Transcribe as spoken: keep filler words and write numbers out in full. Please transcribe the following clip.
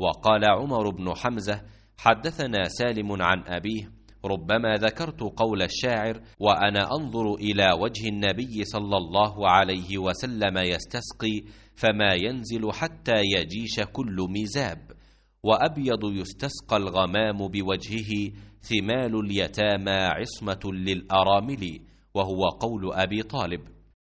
وقال عمر بن حمزة: حدثنا سالم عن أبيه: ربما ذكرت قول الشاعر: وأنا أنظر إلى وجه النبي صلى الله عليه وسلم يستسقي فما ينزل حتى يجيش كل ميزاب، وأبيض يستسقى الغمام بوجهه، ثمال اليتامى عصمة للأرامل، وهو قول أبي طالب.